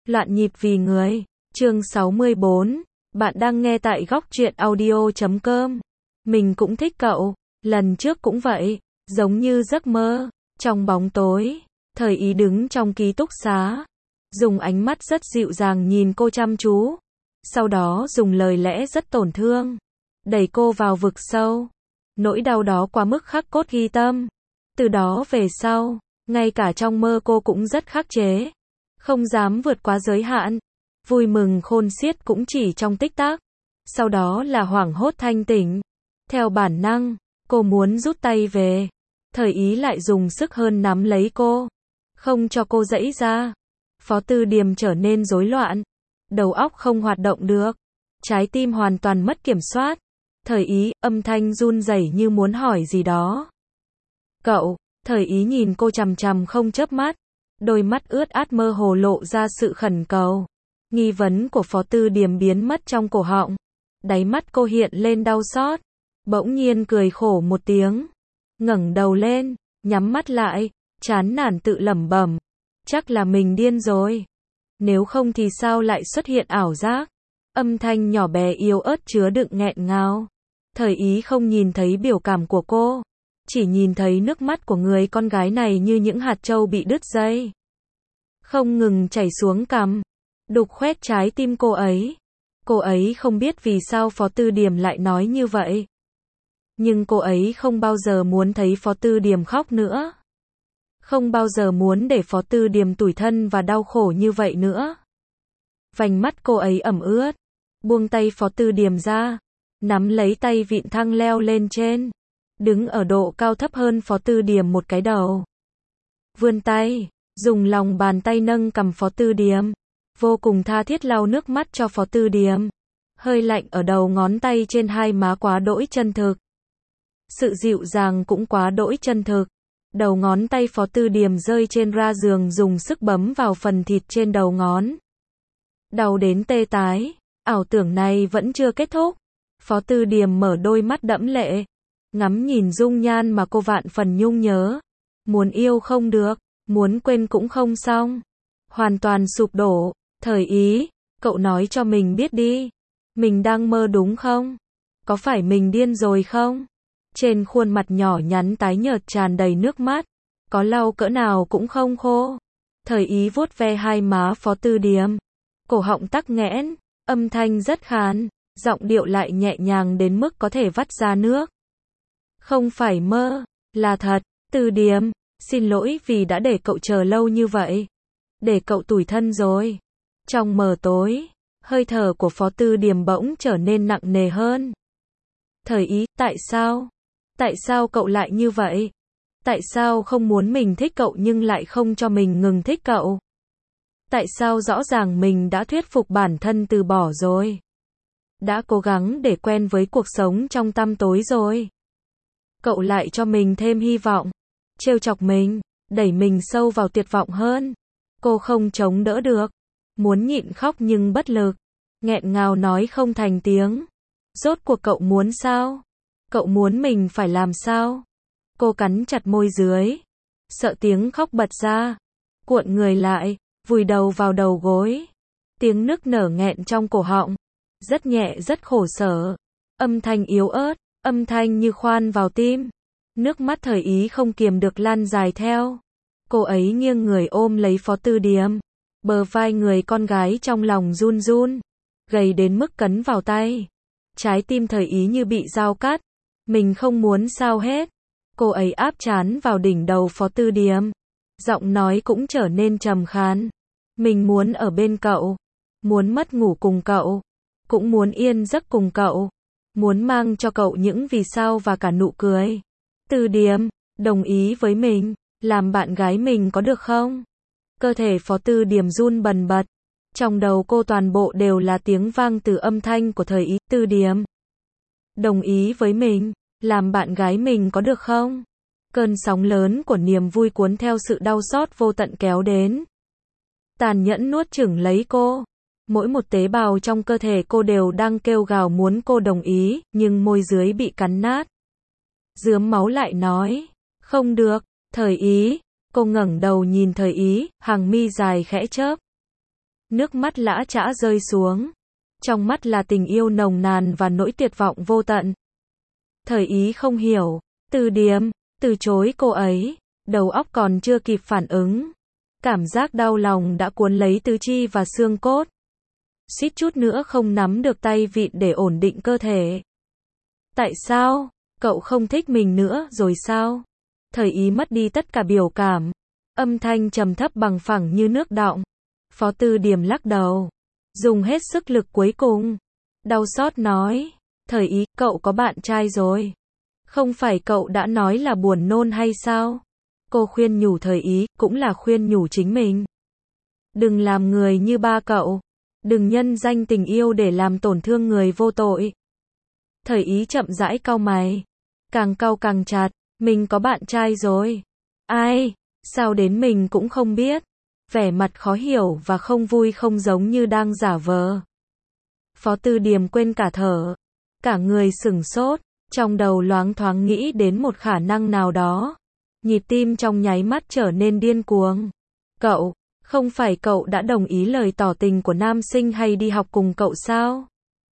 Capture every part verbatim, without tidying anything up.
Loạn nhịp vì người. Chương sáu mươi bốn. Bạn đang nghe tại góc truyện audio chấm com. Mình cũng thích cậu. Lần trước cũng vậy. Giống như giấc mơ. Trong bóng tối, Thời Ý đứng trong ký túc xá. Dùng ánh mắt rất dịu dàng nhìn cô chăm chú. Sau đó dùng lời lẽ rất tổn thương. Đẩy cô vào vực sâu. Nỗi đau đó quá mức khắc cốt ghi tâm. Từ đó về sau, ngay cả trong mơ cô cũng rất khắc chế. Không dám vượt quá giới hạn. Vui mừng khôn xiết cũng chỉ trong tích tắc. Sau đó là hoảng hốt thanh tỉnh. Theo bản năng, cô muốn rút tay về. Thời Ý lại dùng sức hơn nắm lấy cô. Không cho cô giãy ra. Phó Tư Điềm trở nên rối loạn. Đầu óc không hoạt động được. Trái tim hoàn toàn mất kiểm soát. Thời Ý, âm thanh run rẩy như muốn hỏi gì đó. Cậu, Thời Ý nhìn cô chằm chằm không chớp mắt. Đôi mắt ướt át mơ hồ lộ ra sự khẩn cầu. Nghi vấn của Phó Tư Điềm biến mất trong cổ họng. Đáy mắt cô hiện lên đau xót. Bỗng nhiên cười khổ một tiếng. Ngẩng đầu lên, nhắm mắt lại, chán nản tự lẩm bẩm. Chắc là mình điên rồi. Nếu không thì sao lại xuất hiện ảo giác. Âm thanh nhỏ bé yếu ớt chứa đựng nghẹn ngào. Thời Ý không nhìn thấy biểu cảm của cô. Chỉ nhìn thấy nước mắt của người con gái này như những hạt châu bị đứt dây. Không ngừng chảy xuống cằm. Đục khoét trái tim cô ấy. Cô ấy không biết vì sao Phó Tư Điềm lại nói như vậy. Nhưng cô ấy không bao giờ muốn thấy Phó Tư Điềm khóc nữa. Không bao giờ muốn để Phó Tư Điềm tủi thân và đau khổ như vậy nữa. Vành mắt cô ấy ẩm ướt. Buông tay Phó Tư Điềm ra. Nắm lấy tay vịn thang leo lên trên. Đứng ở độ cao thấp hơn Phó Tư Điềm một cái đầu. Vươn tay, dùng lòng bàn tay nâng cằm Phó Tư Điềm. Vô cùng tha thiết lau nước mắt cho Phó Tư Điềm. Hơi lạnh ở đầu ngón tay trên hai má quá đỗi chân thực. Sự dịu dàng cũng quá đỗi chân thực. Đầu ngón tay Phó Tư Điềm rơi trên ra giường dùng sức bấm vào phần thịt trên đầu ngón. Đau đến tê tái. Ảo tưởng này vẫn chưa kết thúc. Phó Tư Điềm mở đôi mắt đẫm lệ. Ngắm nhìn dung nhan mà cô vạn phần nhung nhớ. Muốn yêu không được. Muốn quên cũng không xong. Hoàn toàn sụp đổ. Thời Ý, cậu nói cho mình biết đi. Mình đang mơ đúng không? Có phải mình điên rồi không? Trên khuôn mặt nhỏ nhắn tái nhợt tràn đầy nước mắt. Có lau cỡ nào cũng không khô. Thời Ý vuốt ve hai má Phó Tư Điềm. Cổ họng tắc nghẽn. Âm thanh rất khàn. Giọng điệu lại nhẹ nhàng đến mức có thể vắt ra nước. Không phải mơ. Là thật. Tư Điềm, xin lỗi vì đã để cậu chờ lâu như vậy. Để cậu tủi thân rồi. Trong mờ tối, hơi thở của Phó Tư Điềm bỗng trở nên nặng nề hơn. Thời Ý, tại sao? Tại sao cậu lại như vậy? Tại sao không muốn mình thích cậu nhưng lại không cho mình ngừng thích cậu? Tại sao rõ ràng mình đã thuyết phục bản thân từ bỏ rồi? Đã cố gắng để quen với cuộc sống trong tăm tối rồi. Cậu lại cho mình thêm hy vọng. Trêu chọc mình, đẩy mình sâu vào tuyệt vọng hơn. Cô không chống đỡ được. Muốn nhịn khóc nhưng bất lực. Nghẹn ngào nói không thành tiếng. Rốt cuộc cậu muốn sao? Cậu muốn mình phải làm sao? Cô cắn chặt môi dưới. Sợ tiếng khóc bật ra. Cuộn người lại, vùi đầu vào đầu gối. Tiếng nức nở nghẹn trong cổ họng. Rất nhẹ rất khổ sở. Âm thanh yếu ớt, âm thanh như khoan vào tim. Nước mắt Thời Ý không kiềm được lan dài theo. Cô ấy nghiêng người ôm lấy Phó Tư Điềm. Bờ vai người con gái trong lòng run run. Gầy đến mức cấn vào tay. Trái tim Thời Ý như bị dao cắt. Mình không muốn sao hết. Cô ấy áp trán vào đỉnh đầu Phó Tư Điềm. Giọng nói cũng trở nên trầm khàn. Mình muốn ở bên cậu. Muốn mất ngủ cùng cậu. Cũng muốn yên giấc cùng cậu. Muốn mang cho cậu những vì sao và cả nụ cười. Tư Điềm, đồng ý với mình. Làm bạn gái mình có được không? Cơ thể Phó Tư Điềm run bần bật. Trong đầu cô toàn bộ đều là tiếng vang từ âm thanh của Thời Ý. Tư Điềm, đồng ý với mình. Làm bạn gái mình có được không? Cơn sóng lớn của niềm vui cuốn theo sự đau xót vô tận kéo đến. Tàn nhẫn nuốt chửng lấy cô. Mỗi một tế bào trong cơ thể cô đều đang kêu gào muốn cô đồng ý, nhưng môi dưới bị cắn nát. Rướm máu lại nói. Không được. Thời Ý. Cô ngẩng đầu nhìn Thời Ý, hàng mi dài khẽ chớp. Nước mắt lã chã rơi xuống. Trong mắt là tình yêu nồng nàn và nỗi tuyệt vọng vô tận. Thời Ý không hiểu. Từ Điềm, từ chối cô ấy. Đầu óc còn chưa kịp phản ứng. Cảm giác đau lòng đã cuốn lấy tứ chi và xương cốt. Suýt chút nữa không nắm được tay vịn để ổn định cơ thể. Tại sao? Cậu không thích mình nữa rồi sao? Thời Ý mất đi tất cả biểu cảm. Âm thanh trầm thấp bằng phẳng như nước đọng. Phó Tư Điềm lắc đầu. Dùng hết sức lực cuối cùng. Đau xót nói. Thời Ý, cậu có bạn trai rồi. Không phải cậu đã nói là buồn nôn hay sao? Cô khuyên nhủ Thời Ý, cũng là khuyên nhủ chính mình. Đừng làm người như ba cậu. Đừng nhân danh tình yêu để làm tổn thương người vô tội. Thời Ý chậm rãi cau mày. Càng cau càng chặt. Mình có bạn trai rồi. Ai? Sao đến mình cũng không biết. Vẻ mặt khó hiểu và không vui không giống như đang giả vờ. Phó Tư Điềm quên cả thở. Cả người sửng sốt. Trong đầu loáng thoáng nghĩ đến một khả năng nào đó. Nhịp tim trong nháy mắt trở nên điên cuồng. Cậu, không phải cậu đã đồng ý lời tỏ tình của nam sinh hay đi học cùng cậu sao?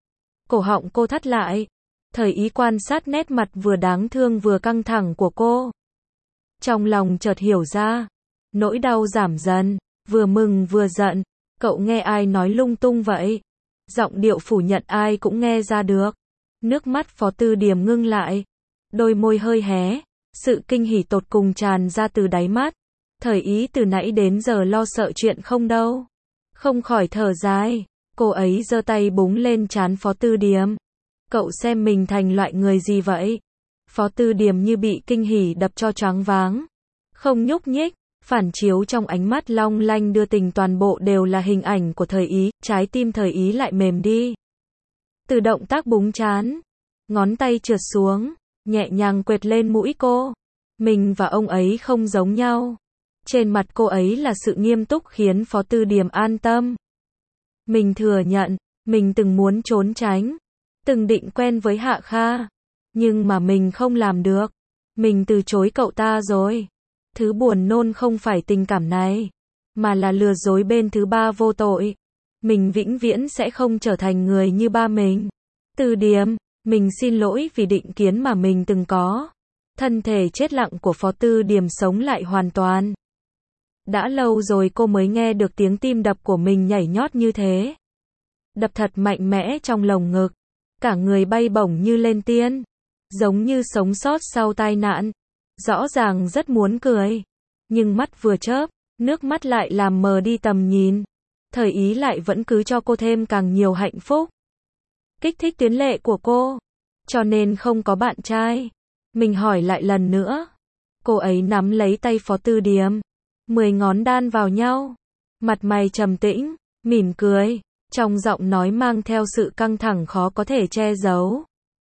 Cổ họng cô thắt lại. Thời Ý quan sát nét mặt vừa đáng thương vừa căng thẳng của cô. Trong lòng chợt hiểu ra. Nỗi đau giảm dần. Vừa mừng vừa giận. Cậu nghe ai nói lung tung vậy? Giọng điệu phủ nhận ai cũng nghe ra được. Nước mắt Phó Tư Điềm ngưng lại. Đôi môi hơi hé. Sự kinh hỉ tột cùng tràn ra từ đáy mắt. Thời Ý từ nãy đến giờ lo sợ chuyện không đâu. Không khỏi thở dài. Cô ấy giơ tay búng lên trán Phó Tư Điềm. Cậu xem mình thành loại người gì vậy? Phó Tư Điềm như bị kinh hỉ đập cho choáng váng. Không nhúc nhích. Phản chiếu trong ánh mắt long lanh đưa tình toàn bộ đều là hình ảnh của Thời Ý. Trái tim Thời Ý lại mềm đi. Từ động tác búng trán. Ngón tay trượt xuống. Nhẹ nhàng quệt lên mũi cô. Mình và ông ấy không giống nhau. Trên mặt cô ấy là sự nghiêm túc khiến Phó Tư Điềm an tâm. Mình thừa nhận, mình từng muốn trốn tránh. Từng định quen với Hạ Kha. Nhưng mà mình không làm được. Mình từ chối cậu ta rồi. Thứ buồn nôn không phải tình cảm này. Mà là lừa dối bên thứ ba vô tội. Mình vĩnh viễn sẽ không trở thành người như ba mình. Tư Điềm, mình xin lỗi vì định kiến mà mình từng có. Thân thể chết lặng của Phó Tư Điềm sống lại hoàn toàn. Đã lâu rồi cô mới nghe được tiếng tim đập của mình nhảy nhót như thế. Đập thật mạnh mẽ trong lồng ngực. Cả người bay bổng như lên tiên. Giống như sống sót sau tai nạn. Rõ ràng rất muốn cười. Nhưng mắt vừa chớp, nước mắt lại làm mờ đi tầm nhìn. Thời Ý lại vẫn cứ cho cô thêm càng nhiều hạnh phúc. Kích thích tuyến lệ của cô. Cho nên không có bạn trai. Mình hỏi lại lần nữa. Cô ấy nắm lấy tay Phó Tư Điềm. Mười ngón đan vào nhau. Mặt mày trầm tĩnh, mỉm cười. Trong giọng nói mang theo sự căng thẳng khó có thể che giấu.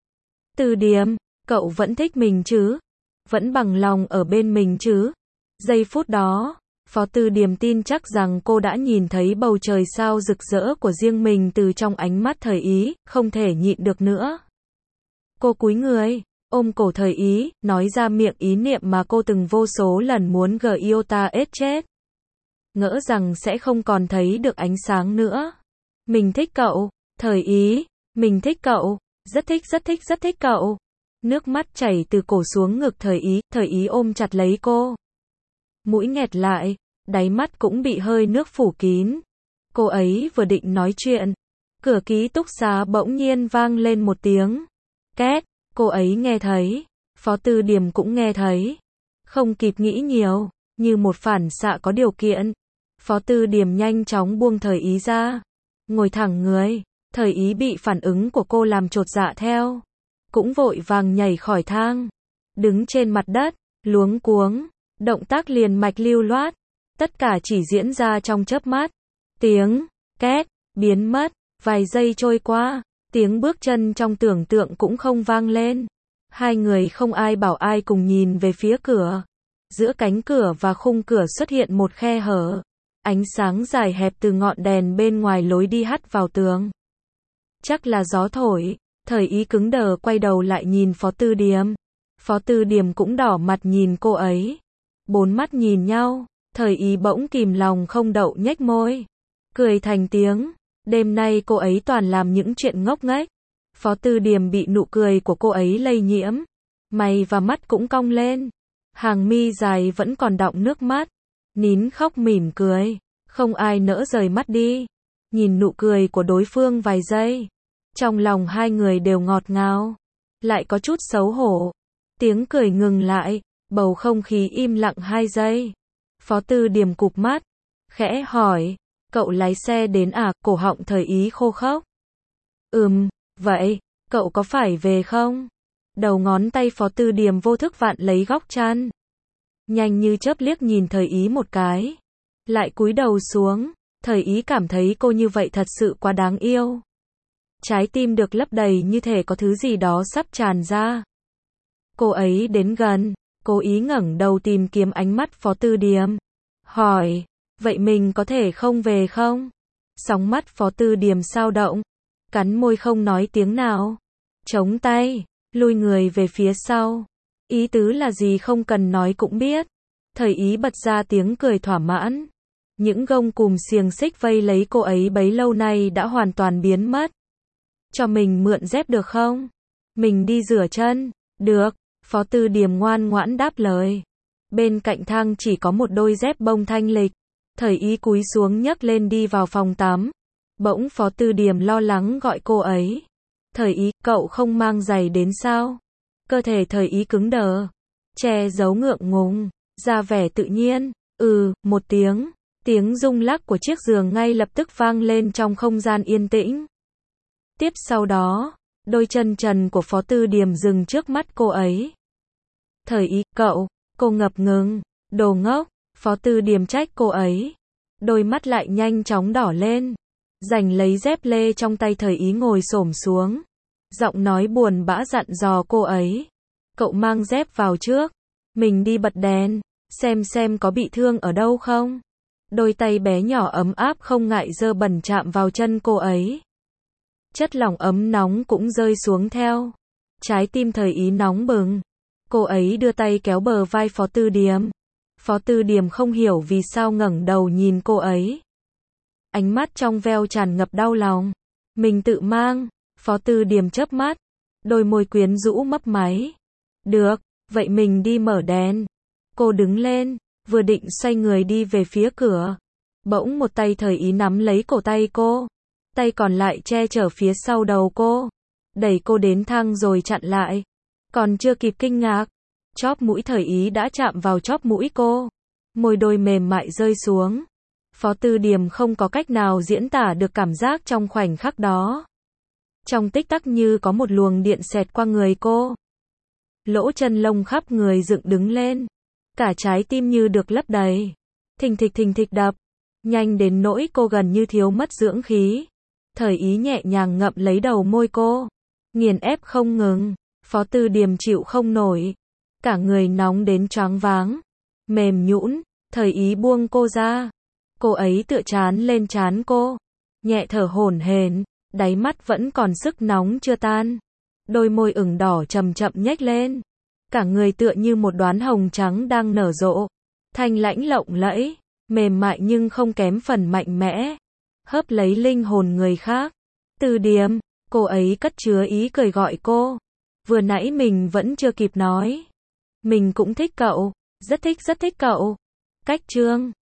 Tư Điềm, cậu vẫn thích mình chứ? Vẫn bằng lòng ở bên mình chứ? Giây phút đó, Phó Tư Điềm tin chắc rằng cô đã nhìn thấy bầu trời sao rực rỡ của riêng mình từ trong ánh mắt Thời Ý, không thể nhịn được nữa. Cô cúi người, ôm cổ Thời Ý, nói ra miệng ý niệm mà cô từng vô số lần muốn gờ yêu ta ết chết. Ngỡ rằng sẽ không còn thấy được ánh sáng nữa. Mình thích cậu, Thời Ý, mình thích cậu, rất thích rất thích rất thích cậu. Nước mắt chảy từ cổ xuống ngực Thời Ý, Thời Ý ôm chặt lấy cô. Mũi nghẹt lại, đáy mắt cũng bị hơi nước phủ kín. Cô ấy vừa định nói chuyện. Cửa ký túc xá bỗng nhiên vang lên một tiếng. Két, cô ấy nghe thấy. Phó Tư Điềm cũng nghe thấy. Không kịp nghĩ nhiều, như một phản xạ có điều kiện. Phó Tư Điềm nhanh chóng buông Thời Ý ra. Ngồi thẳng người. Thời Ý bị phản ứng của cô làm chột dạ theo. Cũng vội vàng nhảy khỏi thang. Đứng trên mặt đất, luống cuống. Động tác liền mạch lưu loát. Tất cả chỉ diễn ra trong chớp mắt. Tiếng, két, biến mất. Vài giây trôi qua. Tiếng bước chân trong tưởng tượng cũng không vang lên. Hai người không ai bảo ai cùng nhìn về phía cửa. Giữa cánh cửa và khung cửa xuất hiện một khe hở. Ánh sáng dài hẹp từ ngọn đèn bên ngoài lối đi hắt vào tường. Chắc là gió thổi. Thời Ý cứng đờ quay đầu lại nhìn Phó Tư Điềm. Phó Tư Điềm cũng đỏ mặt nhìn cô ấy. Bốn mắt nhìn nhau. Thời Ý bỗng kìm lòng không đậu nhếch môi. cười thành tiếng. Đêm nay cô ấy toàn làm những chuyện ngốc nghếch. Phó Tư Điềm bị nụ cười của cô ấy lây nhiễm. Mày và mắt cũng cong lên. Hàng mi dài vẫn còn đọng nước mắt. Nín khóc mỉm cười. Không ai nỡ rời mắt đi. Nhìn nụ cười của đối phương vài giây. Trong lòng hai người đều ngọt ngào. Lại có chút xấu hổ. Tiếng cười ngừng lại. Bầu không khí im lặng hai giây. Phó Tư Điềm cụp mắt. Khẽ hỏi. Cậu lái xe đến à? Cổ họng Thời Ý khô khốc. Ừm, vậy, cậu có phải về không? Đầu ngón tay Phó Tư Điềm vô thức vặn lấy góc chăn. Nhanh như chớp liếc nhìn Thời Ý một cái. Lại cúi đầu xuống. Thời Ý cảm thấy cô như vậy thật sự quá đáng yêu. Trái tim được lấp đầy như thể có thứ gì đó sắp tràn ra. Cô ấy đến gần, cố ý ngẩng đầu tìm kiếm ánh mắt Phó Tư Điềm. Hỏi, vậy mình có thể không về không? Sóng mắt Phó Tư Điềm sao động. Cắn môi không nói tiếng nào. Chống tay, lui người về phía sau. Ý tứ là gì không cần nói cũng biết. Thời Ý bật ra tiếng cười thỏa mãn. Những gông cùm xiềng xích vây lấy cô ấy bấy lâu nay đã hoàn toàn biến mất. Cho mình mượn dép được không? Mình đi rửa chân. Được, Phó Tư Điềm ngoan ngoãn đáp lời. Bên cạnh thang chỉ có một đôi dép bông thanh lịch. Thời Ý cúi xuống nhấc lên đi vào phòng tắm. Bỗng Phó Tư Điềm lo lắng gọi cô ấy. Thời Ý, cậu không mang giày đến sao? Cơ thể Thời Ý cứng đờ. Che giấu ngượng ngùng, ra vẻ tự nhiên. Ừ, một tiếng. Tiếng rung lắc của chiếc giường ngay lập tức vang lên trong không gian yên tĩnh. Tiếp sau đó, đôi chân trần của Phó Tư Điềm dừng trước mắt cô ấy. Thời Ý, cậu, cô ngập ngừng. Đồ ngốc, Phó Tư Điềm trách cô ấy. Đôi mắt lại nhanh chóng đỏ lên. Giành lấy dép lê trong tay Thời Ý ngồi xổm xuống. Giọng nói buồn bã dặn dò cô ấy. Cậu mang dép vào trước. Mình đi bật đèn. Xem xem có bị thương ở đâu không. Đôi tay bé nhỏ ấm áp không ngại dơ bẩn chạm vào chân cô ấy. Chất lỏng ấm nóng cũng rơi xuống theo. Trái tim Thời Ý nóng bừng. Cô ấy đưa tay kéo bờ vai Phó Tư Điềm. Phó Tư Điềm không hiểu vì sao ngẩng đầu nhìn cô ấy. Ánh mắt trong veo tràn ngập đau lòng. Mình tự mang. Phó Tư Điềm chớp mắt. Đôi môi quyến rũ mấp máy. Được, vậy mình đi mở đèn. Cô đứng lên, vừa định xoay người đi về phía cửa. Bỗng một tay Thời Ý nắm lấy cổ tay cô. Tay còn lại che chở phía sau đầu cô. Đẩy cô đến thang rồi chặn lại. Còn chưa kịp kinh ngạc. Chóp mũi Thời Ý đã chạm vào chóp mũi cô. Môi đôi mềm mại rơi xuống. Phó Tư Điềm không có cách nào diễn tả được cảm giác trong khoảnh khắc đó. Trong tích tắc như có một luồng điện xẹt qua người cô. Lỗ chân lông khắp người dựng đứng lên. Cả trái tim như được lấp đầy. Thình thịch thình thịch đập. Nhanh đến nỗi cô gần như thiếu mất dưỡng khí. Thời Ý nhẹ nhàng ngậm lấy đầu môi cô. Nghiền ép không ngừng. Phó Tư Điềm chịu không nổi. Cả người nóng đến choáng váng. Mềm nhũn. Thời Ý buông cô ra. Cô ấy tựa trán lên trán cô. Nhẹ thở hổn hển. Đáy mắt vẫn còn sức nóng chưa tan. Đôi môi ửng đỏ chậm chậm nhếch lên. Cả người tựa như một đóa hồng trắng đang nở rộ. Thanh lãnh lộng lẫy. Mềm mại nhưng không kém phần mạnh mẽ. Hớp lấy linh hồn người khác. Tư Điềm. Cô ấy cất chứa ý cười gọi cô. Vừa nãy mình vẫn chưa kịp nói. Mình cũng thích cậu. Rất thích rất thích cậu. Cách chương